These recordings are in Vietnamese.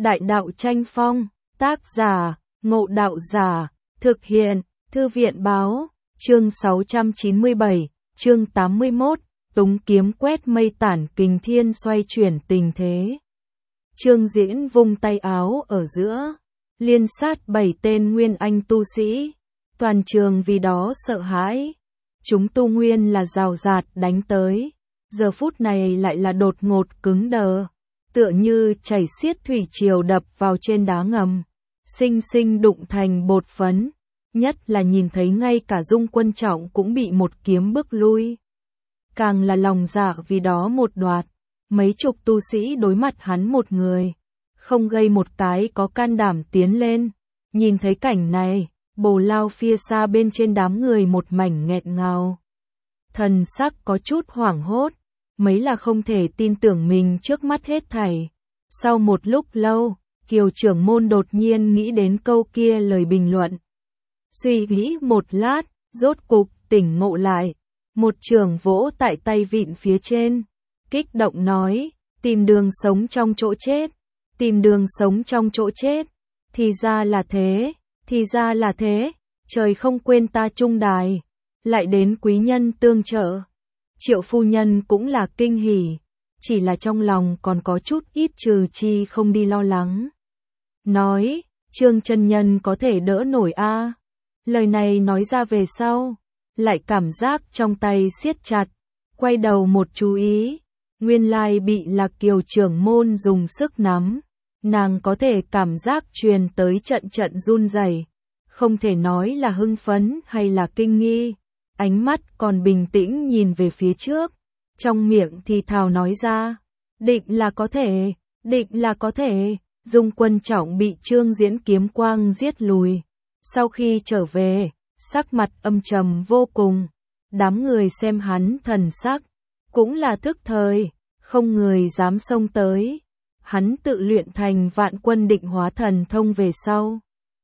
Đại đạo tranh phong, tác giả, Ngộ Đạo Giả, thực hiện, Thư viện báo, chương 697, chương 81, túng kiếm quét mây tản kình thiên xoay chuyển tình thế. Trương Diễn vung tay áo ở giữa, liên sát 7 tên nguyên anh tu sĩ, toàn trường vì đó sợ hãi. Chúng tu nguyên là rào rạt đánh tới, giờ phút này lại là đột ngột cứng đờ, tựa như chảy xiết thủy triều đập vào trên đá ngầm, sinh sinh đụng thành bột phấn, nhất là nhìn thấy ngay cả Dung Quân Trọng cũng bị một kiếm bức lui. Càng là lòng dạ vì đó một đoạt, mấy chục tu sĩ đối mặt hắn một người, không gây một cái có can đảm tiến lên. Nhìn thấy cảnh này, Bồ Lao phía xa bên trên đám người một mảnh nghẹn ngào. Thần sắc có chút hoảng hốt, mấy là không thể tin tưởng mình trước mắt hết thảy. Sau một lúc lâu, Kiều trưởng môn đột nhiên nghĩ đến câu kia lời bình luận. Suy nghĩ một lát, rốt cục tỉnh ngộ lại, một trường vỗ tại tay vịn phía trên, kích động nói, tìm đường sống trong chỗ chết, tìm đường sống trong chỗ chết, thì ra là thế, thì ra là thế, trời không quên ta Trung Đài, lại đến quý nhân tương trợ. Triệu phu nhân cũng là kinh hỉ, chỉ là trong lòng còn có chút ít trừ chi không đi lo lắng. Nói, Trương chân nhân có thể đỡ nổi a. Lời này nói ra về sau, lại cảm giác trong tay siết chặt, quay đầu một chú ý, nguyên lai bị Lạc Kiều trưởng môn dùng sức nắm, nàng có thể cảm giác truyền tới trận trận run rẩy, không thể nói là hưng phấn hay là kinh nghi, ánh mắt còn bình tĩnh nhìn về phía trước, trong miệng thì thào nói ra, định là có thể, định là có thể. Dung Quân Trọng bị Trương Diễn kiếm quang giết lùi, sau khi trở về, sắc mặt âm trầm vô cùng, đám người xem hắn thần sắc, cũng là thức thời, không người dám xông tới. Hắn tự luyện thành Vạn Quân Định Hóa thần thông về sau,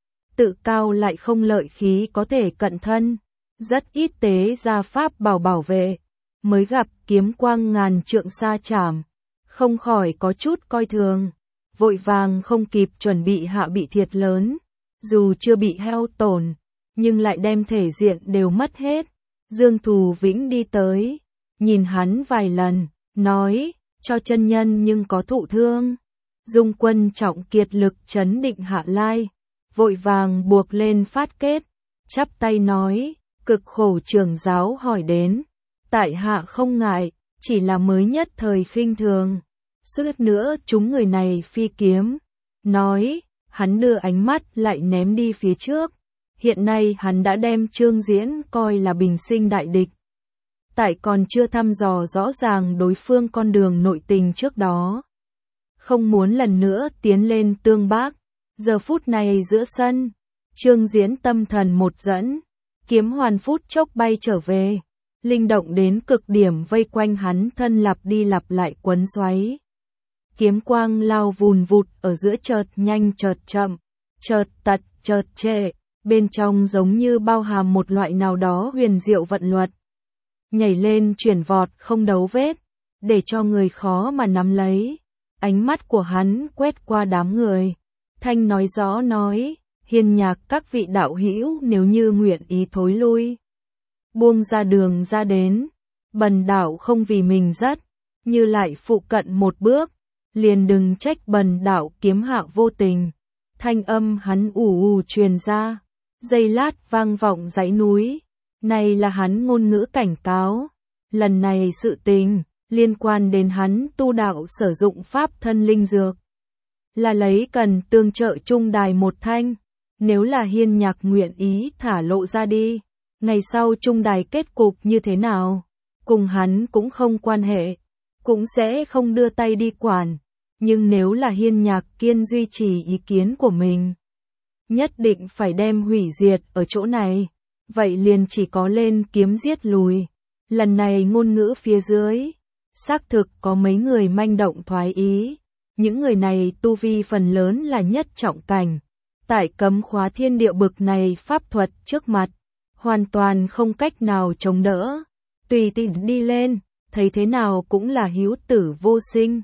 tự cao lại không lợi khí có thể cận thân, rất ít tế ra pháp bảo vệ, mới gặp kiếm quang ngàn trượng xa chảm, không khỏi có chút coi thường, vội vàng không kịp chuẩn bị hạ bị thiệt lớn, dù chưa bị hao tổn, nhưng lại đem thể diện đều mất hết. Dương Thù Vĩnh đi tới, nhìn hắn vài lần, nói, cho chân nhân nhưng có thụ thương. Dung Quân Trọng kiệt lực trấn định hạ lai, vội vàng buộc lên phát kết, chắp tay nói, cực khổ trưởng giáo hỏi đến, tại hạ không ngại, chỉ là mới nhất thời khinh thường. Suốt nữa chúng người này phi kiếm, nói, hắn đưa ánh mắt lại ném đi phía trước. Hiện nay hắn đã đem Trương Diễn coi là bình sinh đại địch. Tại còn chưa thăm dò rõ ràng đối phương con đường nội tình trước đó, không muốn lần nữa tiến lên tương bác. Giờ phút này giữa sân, Trương Diễn tâm thần một dẫn, kiếm hoàn phút chốc bay trở về, linh động đến cực điểm vây quanh hắn thân lặp đi lặp lại quấn xoáy. Kiếm quang lao vùn vụt ở giữa chợt nhanh chợt chậm, chợt tật chợt trệ, bên trong giống như bao hàm một loại nào đó huyền diệu vận luật. Nhảy lên chuyển vọt không đấu vết, để cho người khó mà nắm lấy. Ánh mắt của hắn quét qua đám người, thanh nói rõ nói, Hiên Nhạc các vị đạo hữu nếu như nguyện ý thối lui, buông ra đường ra đến, bần đạo không vì mình dắt, như lại phụ cận một bước, liền đừng trách bần đạo kiếm hạ vô tình. Thanh âm hắn ù ù truyền ra, giây lát vang vọng dãy núi, này là hắn ngôn ngữ cảnh cáo, lần này sự tình liên quan đến hắn tu đạo sử dụng pháp thân linh dược, là lấy cần tương trợ Trung Đài một thanh, nếu là Hiên Nhạc nguyện ý thả lộ ra đi, ngày sau Trung Đài kết cục như thế nào, cùng hắn cũng không quan hệ, cũng sẽ không đưa tay đi quản, nhưng nếu là Hiên Nhạc kiên duy trì ý kiến của mình, nhất định phải đem hủy diệt ở chỗ này, vậy liền chỉ có lên kiếm giết lùi. Lần này ngôn ngữ phía dưới, xác thực có mấy người manh động thoái ý, những người này tu vi phần lớn là nhất trọng cảnh, tại cấm khóa thiên địa bực này pháp thuật trước mặt, hoàn toàn không cách nào chống đỡ, tùy tiện đi lên, thấy thế nào cũng là hữu tử vô sinh.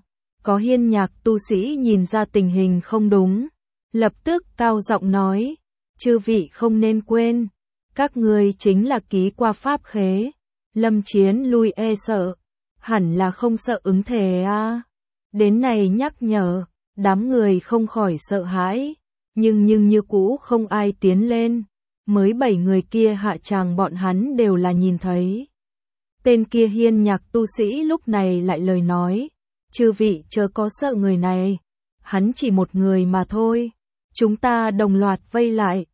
Có hiên nhạc tu sĩ nhìn ra tình hình không đúng, lập tức cao giọng nói, chư vị không nên quên, các ngươi chính là ký qua pháp khế, lâm chiến lui e sợ, hẳn là không sợ ứng thề a. Đến này nhắc nhở, đám người không khỏi sợ hãi, nhưng như cũ không ai tiến lên, mới 7 người kia hạ tràng bọn hắn đều là nhìn thấy. Tên kia hiên nhạc tu sĩ lúc này lại lời nói, chư vị chớ có sợ người này, hắn chỉ một người mà thôi, chúng ta đồng loạt vây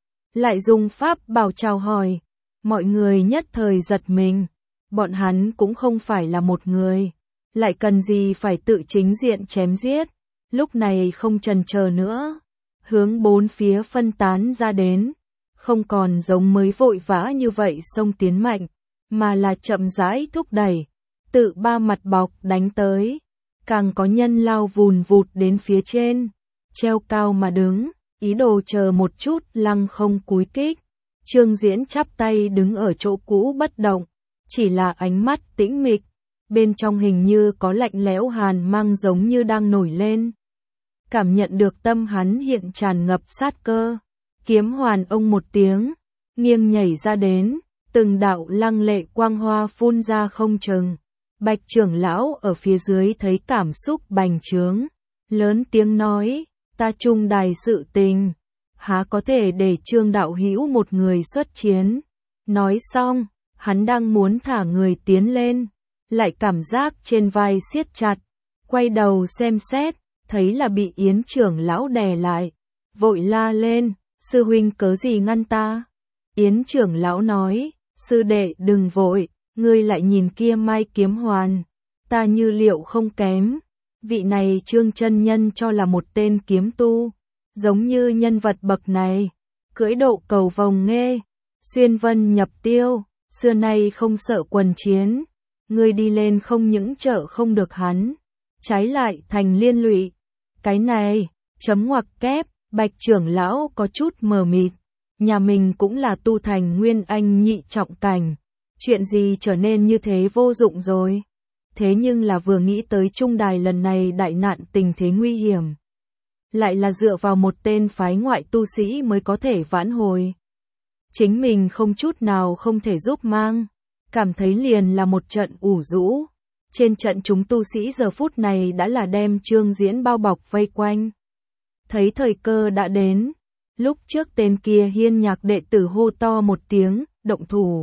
lại dùng pháp bảo chào hỏi, mọi người nhất thời giật mình, bọn hắn cũng không phải là một người, lại cần gì phải tự chính diện chém giết, lúc này không chần chờ nữa, hướng bốn phía phân tán ra đến, không còn giống mới vội vã như vậy xông tiến mạnh, mà là chậm rãi thúc đẩy, tự ba mặt bọc đánh tới, càng có nhân lao vùn vụt đến phía trên, treo cao mà đứng, ý đồ chờ một chút lăng không cúi kích. Trương Diễn chắp tay đứng ở chỗ cũ bất động, chỉ là ánh mắt tĩnh mịch, bên trong hình như có lạnh lẽo hàn mang giống như đang nổi lên. Cảm nhận được tâm hắn hiện tràn ngập sát cơ, kiếm hoàn ông một tiếng, nghiêng nhảy ra đến, từng đạo lăng lệ quang hoa phun ra không chừng. Bạch trưởng lão ở phía dưới thấy cảm xúc bành trướng, lớn tiếng nói, ta trung đài sự tình, há có thể để Trương đạo hữu một người xuất chiến. Nói xong, hắn đang muốn thả người tiến lên, lại cảm giác trên vai siết chặt, quay đầu xem xét, thấy là bị Yến trưởng lão đè lại, vội la lên, sư huynh cớ gì ngăn ta? Yến trưởng lão nói, sư đệ đừng vội, ngươi lại nhìn kia mai kiếm hoàn, ta như liệu không kém, vị này Trương chân nhân cho là một tên kiếm tu, giống như nhân vật bậc này, cưỡi độ cầu vồng nghê, xuyên vân nhập tiêu, xưa nay không sợ quần chiến, ngươi đi lên không những trợ không được hắn, trái lại thành liên lụy. Cái này, chấm ngoặc kép, Bạch trưởng lão có chút mờ mịt, nhà mình cũng là tu thành nguyên anh nhị trọng cảnh, chuyện gì trở nên như thế vô dụng rồi. Thế nhưng là vừa nghĩ tới trung đài lần này đại nạn tình thế nguy hiểm, lại là dựa vào một tên phái ngoại tu sĩ mới có thể vãn hồi. Chính mình không chút nào không thể giúp mang, cảm thấy liền là một trận ủ rũ. Trên trận chúng tu sĩ giờ phút này đã là đem Trương Diễn bao bọc vây quanh. Thấy thời cơ đã đến, lúc trước tên kia hiên nhạc đệ tử hô to một tiếng, động thủ.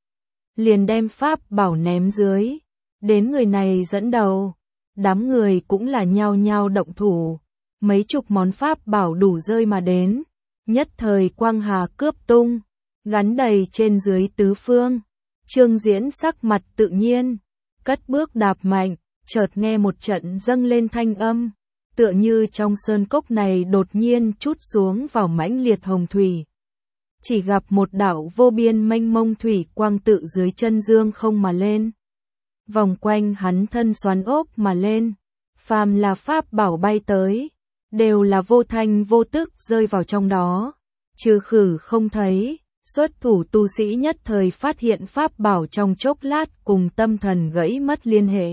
Liền đem pháp bảo ném dưới, đến người này dẫn đầu, đám người cũng là nhao nhao động thủ, mấy chục món pháp bảo đủ rơi mà đến, nhất thời quang hà cướp tung, gắn đầy trên dưới tứ phương. Trương Diễn sắc mặt tự nhiên, cất bước đạp mạnh, chợt nghe một trận dâng lên thanh âm, tựa như trong sơn cốc này đột nhiên trút xuống vào mãnh liệt hồng thủy. Chỉ gặp một đạo vô biên mênh mông thủy quang tự dưới chân dương không mà lên. Vòng quanh hắn thân xoắn ốp mà lên, phàm là pháp bảo bay tới, đều là vô thanh vô tức rơi vào trong đó, trừ khử không thấy. Xuất thủ tu sĩ nhất thời phát hiện pháp bảo trong chốc lát cùng tâm thần gãy mất liên hệ.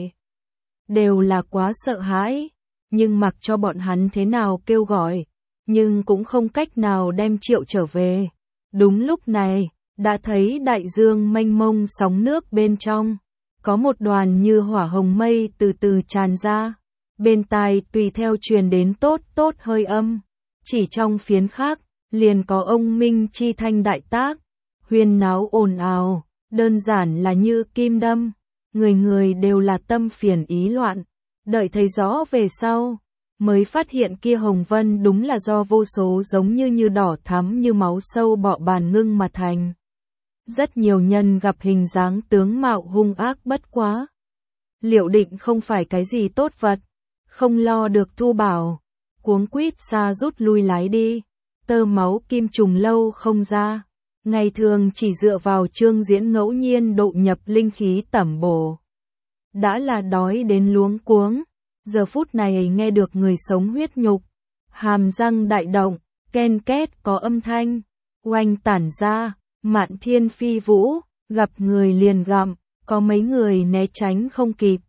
Đều là quá sợ hãi, nhưng mặc cho bọn hắn thế nào kêu gọi, nhưng cũng không cách nào đem Triệu trở về. Đúng lúc này, đã thấy đại dương mênh mông sóng nước bên trong, có một đoàn như hỏa hồng mây từ từ tràn ra, bên tai tùy theo truyền đến tốt tốt hơi âm, chỉ trong phiến khắc liền có ông minh chi thanh đại tác, huyên náo ồn ào, đơn giản là như kim đâm, người người đều là tâm phiền ý loạn, đợi thấy rõ về sau, mới phát hiện kia hồng vân đúng là do vô số giống như đỏ thắm như máu sâu bọ bàn ngưng mà thành. Rất nhiều nhân gặp hình dáng tướng mạo hung ác bất quá, liệu định không phải cái gì tốt vật, không lo được thu bảo, cuống quýt xa rút lui lái đi. Tơ máu kim trùng lâu không ra, ngày thường chỉ dựa vào Trương Diễn ngẫu nhiên độ nhập linh khí tẩm bổ. Đã là đói đến luống cuống, giờ phút này nghe được người sống huyết nhục, hàm răng đại động, ken két có âm thanh, oanh tản ra, mạn thiên phi vũ, gặp người liền gặm, có mấy người né tránh không kịp,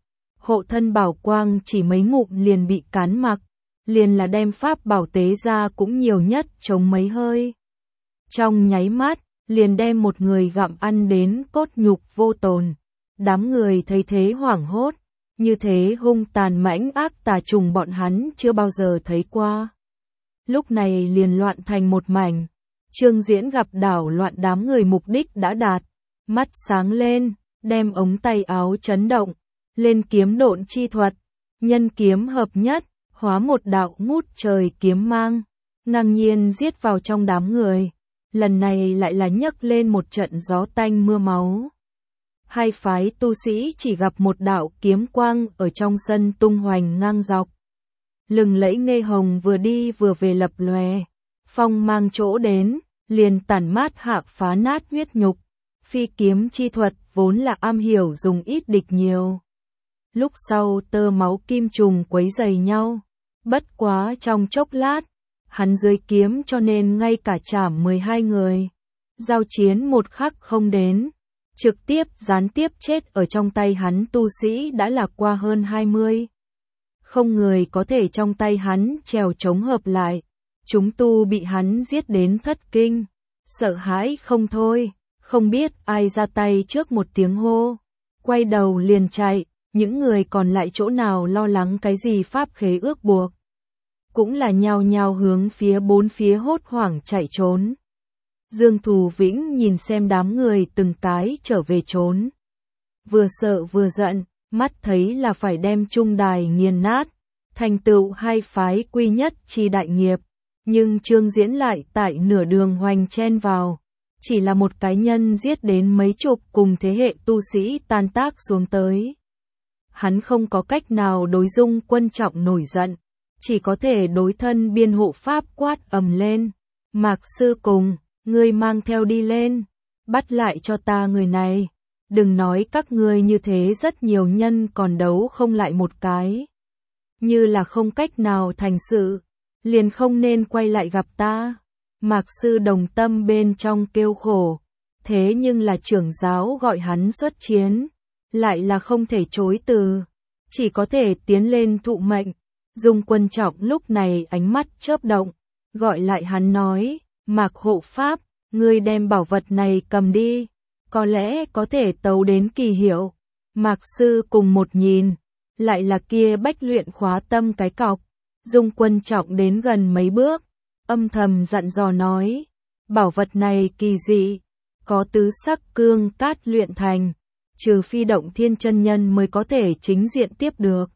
hộ thân bảo quang chỉ mấy ngụm liền bị cán mặc, liền là đem pháp bảo tế ra cũng nhiều nhất chống mấy hơi. Trong nháy mắt, liền đem một người gặm ăn đến cốt nhục vô tồn. Đám người thấy thế hoảng hốt, như thế hung tàn mãnh ác tà trùng bọn hắn chưa bao giờ thấy qua. Lúc này liền loạn thành một mảnh. Trương Diễn gặp đảo loạn đám người mục đích đã đạt, mắt sáng lên, đem ống tay áo chấn động, lên kiếm độn chi thuật, nhân kiếm hợp nhất, hóa một đạo ngút trời kiếm mang, ngang nhiên giết vào trong đám người. Lần này lại là nhấc lên một trận gió tanh mưa máu. Hai phái tu sĩ chỉ gặp một đạo kiếm quang ở trong sân tung hoành ngang dọc. Lừng lẫy nghe hồng vừa đi vừa về lập lòe, phong mang chỗ đến, liền tản mát hạ phá nát huyết nhục. Phi kiếm chi thuật vốn là am hiểu dùng ít địch nhiều. Lúc sau tơ máu kim trùng quấy dày nhau, bất quá trong chốc lát, hắn dưới kiếm cho nên ngay cả chảm 12 người. Giao chiến một khắc không đến, trực tiếp gián tiếp chết ở trong tay hắn tu sĩ đã là qua hơn 20. Không người có thể trong tay hắn trèo chống hợp lại. Chúng tu bị hắn giết đến thất kinh, sợ hãi không thôi, không biết ai ra tay trước một tiếng hô. Quay đầu liền chạy, những người còn lại chỗ nào lo lắng cái gì pháp khế ước buộc. Cũng là nhao nhao hướng phía bốn phía hốt hoảng chạy trốn. Dương Thù Vĩnh nhìn xem đám người từng cái trở về trốn. Vừa sợ vừa giận, mắt thấy là phải đem trung đài nghiền nát, thành tựu hai phái quy nhất chi đại nghiệp. Nhưng Trương Diễn lại tại nửa đường hoành chen vào. Chỉ là một cái nhân giết đến mấy chục cùng thế hệ tu sĩ tan tác xuống tới. Hắn không có cách nào đối Dung Quân Trọng nổi giận. Chỉ có thể đối thân biên hộ pháp quát ầm lên. Mạc sư cùng, ngươi mang theo đi lên. Bắt lại cho ta người này. Đừng nói các ngươi như thế rất nhiều nhân còn đấu không lại một cái. Như là không cách nào thành sự. Liền không nên quay lại gặp ta. Mạc sư đồng tâm bên trong kêu khổ. Thế nhưng là trưởng giáo gọi hắn xuất chiến. Lại là không thể chối từ. Chỉ có thể tiến lên thụ mệnh. Dung Quân Trọng lúc này ánh mắt chớp động. Gọi lại hắn nói. Mạc hộ pháp, ngươi đem bảo vật này cầm đi. Có lẽ có thể tấu đến kỳ hiệu. Mạc sư cùng một nhìn. Lại là kia bách luyện khóa tâm cái cọc. Dung Quân Trọng đến gần mấy bước, âm thầm dặn dò nói, bảo vật này kỳ dị, có tứ sắc cương cát luyện thành, trừ phi Động Thiên chân nhân mới có thể chính diện tiếp được.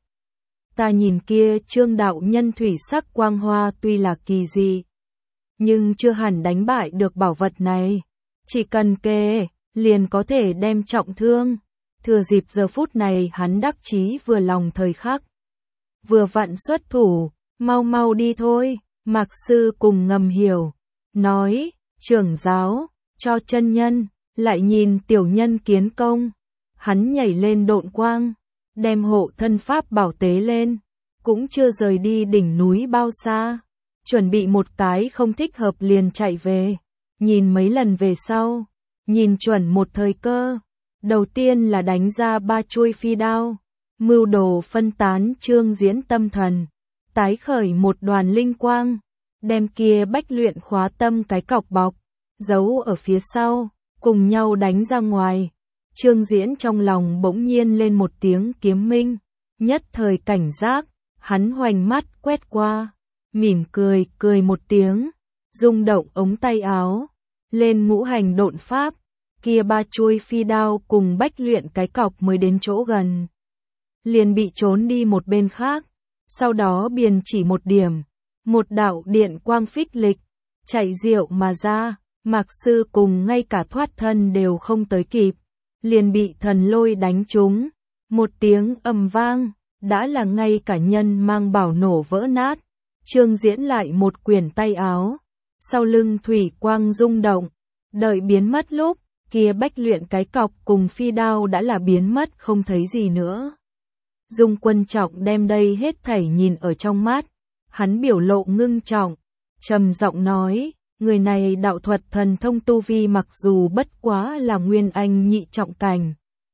Ta nhìn kia Trương đạo nhân thủy sắc quang hoa tuy là kỳ dị, nhưng chưa hẳn đánh bại được bảo vật này, chỉ cần kề, liền có thể đem trọng thương. Thừa dịp giờ phút này hắn đắc chí vừa lòng thời khắc, vừa vặn xuất thủ. Mau mau đi thôi, Mạc sư cùng ngầm hiểu, nói, trưởng giáo, cho chân nhân, lại nhìn tiểu nhân kiến công. Hắn nhảy lên độn quang, đem hộ thân pháp bảo tế lên, cũng chưa rời đi đỉnh núi bao xa, chuẩn bị một cái không thích hợp liền chạy về, nhìn mấy lần về sau, nhìn chuẩn một thời cơ, đầu tiên là đánh ra 3 chuôi phi đao, mưu đồ phân tán Trương Diễn tâm thần. Tái khởi một đoàn linh quang, đem kia bách luyện khóa tâm cái cọc bọc, giấu ở phía sau, cùng nhau đánh ra ngoài. Trương Diễn trong lòng bỗng nhiên lên một tiếng kiếm minh, nhất thời cảnh giác, hắn hoành mắt quét qua, mỉm cười, cười một tiếng, rung động ống tay áo, lên ngũ hành độn pháp, kia 3 chuôi phi đao cùng bách luyện cái cọc mới đến chỗ gần. Liền bị trốn đi một bên khác. Sau đó biền chỉ một điểm, một đạo điện quang phích lịch, chạy diệu mà ra, Mạc sư cùng ngay cả thoát thân đều không tới kịp, liền bị thần lôi đánh trúng, một tiếng ầm vang, đã là ngay cả nhân mang bảo nổ vỡ nát. Trương Diễn lại một quyển tay áo, sau lưng thủy quang rung động, đợi biến mất lúc, kia bách luyện cái cọc cùng phi đao đã là biến mất không thấy gì nữa. Dung Quân Trọng đem đây hết thảy nhìn ở trong mắt, hắn biểu lộ ngưng trọng, trầm giọng nói, người này đạo thuật thần thông tu vi mặc dù bất quá là nguyên anh nhị trọng cảnh,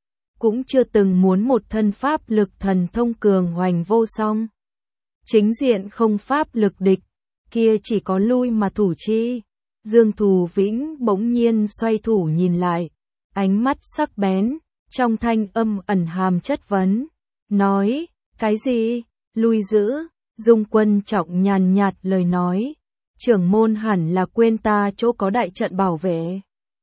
cũng chưa từng muốn một thân pháp lực thần thông cường hoành vô song. Chính diện không pháp lực địch, kia chỉ có lui mà thủ chi. Dương Thù Vĩnh bỗng nhiên xoay thủ nhìn lại, ánh mắt sắc bén, trong thanh âm ẩn hàm chất vấn, nói, cái gì, lui giữ, Dung Quân Trọng nhàn nhạt lời nói, trưởng môn hẳn là quên ta chỗ có đại trận bảo vệ.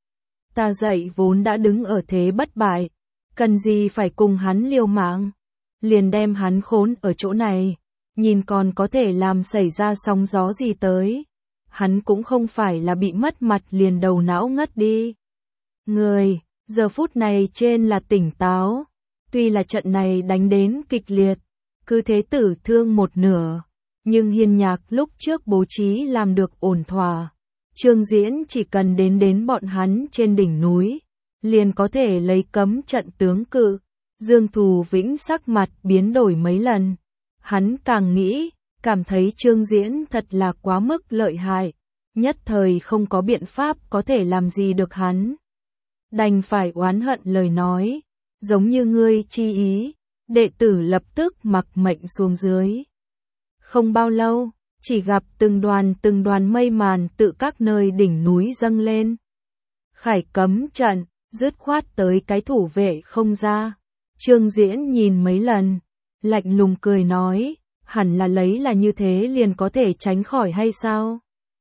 Ta dậy vốn đã đứng ở thế bất bại, cần gì phải cùng hắn liều mạng, liền đem hắn khốn ở chỗ này, nhìn còn có thể làm xảy ra sóng gió gì tới. Hắn cũng không phải là bị mất mặt liền đầu não ngất đi. Người, giờ phút này trên là tỉnh táo, tuy là trận này đánh đến kịch liệt, cứ thế tử thương một nửa, nhưng Hiên Nhạc lúc trước bố trí làm được ổn thỏa. Trương Diễn chỉ cần đến bọn hắn trên đỉnh núi, liền có thể lấy cấm trận tướng cự. Dương Thù Vĩnh sắc mặt biến đổi mấy lần, hắn càng nghĩ, cảm thấy Trương Diễn thật là quá mức lợi hại, nhất thời không có biện pháp có thể làm gì được hắn. Đành phải oán hận lời nói, giống như ngươi chi ý, đệ tử lập tức mặc mệnh xuống dưới. Không bao lâu, chỉ gặp từng đoàn mây màn tự các nơi đỉnh núi dâng lên. Khải cấm trận, dứt khoát tới cái thủ vệ không ra. Trương Diễn nhìn mấy lần, lạnh lùng cười nói, hẳn là lấy là như thế liền có thể tránh khỏi hay sao?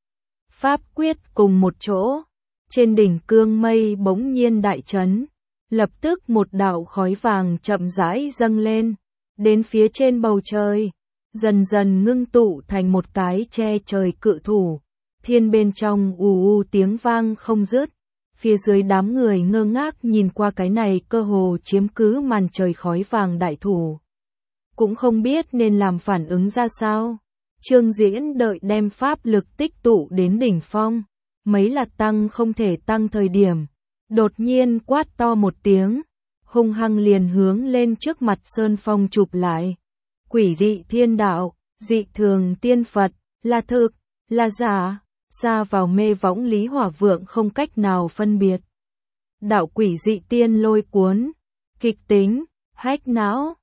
Pháp quyết cùng một chỗ, trên đỉnh cương mây bỗng nhiên đại chấn, lập tức một đạo khói vàng chậm rãi dâng lên, đến phía trên bầu trời, dần dần ngưng tụ thành một cái che trời cự thủ, thiên bên trong ù tiếng vang không dứt, phía dưới đám người ngơ ngác nhìn qua cái này cơ hồ chiếm cứ màn trời khói vàng đại thủ. Cũng không biết nên làm phản ứng ra sao. Trương Diễn đợi đem pháp lực tích tụ đến đỉnh phong, mấy là tăng không thể tăng thời điểm, đột nhiên quát to một tiếng, hung hăng liền hướng lên trước mặt sơn phong chụp lại. Quỷ dị thiên đạo, dị thường tiên Phật, là thực, là giả, xa vào mê võng Lý Hỏa Vượng không cách nào phân biệt. Đạo quỷ dị tiên lôi cuốn, kịch tính, hách não,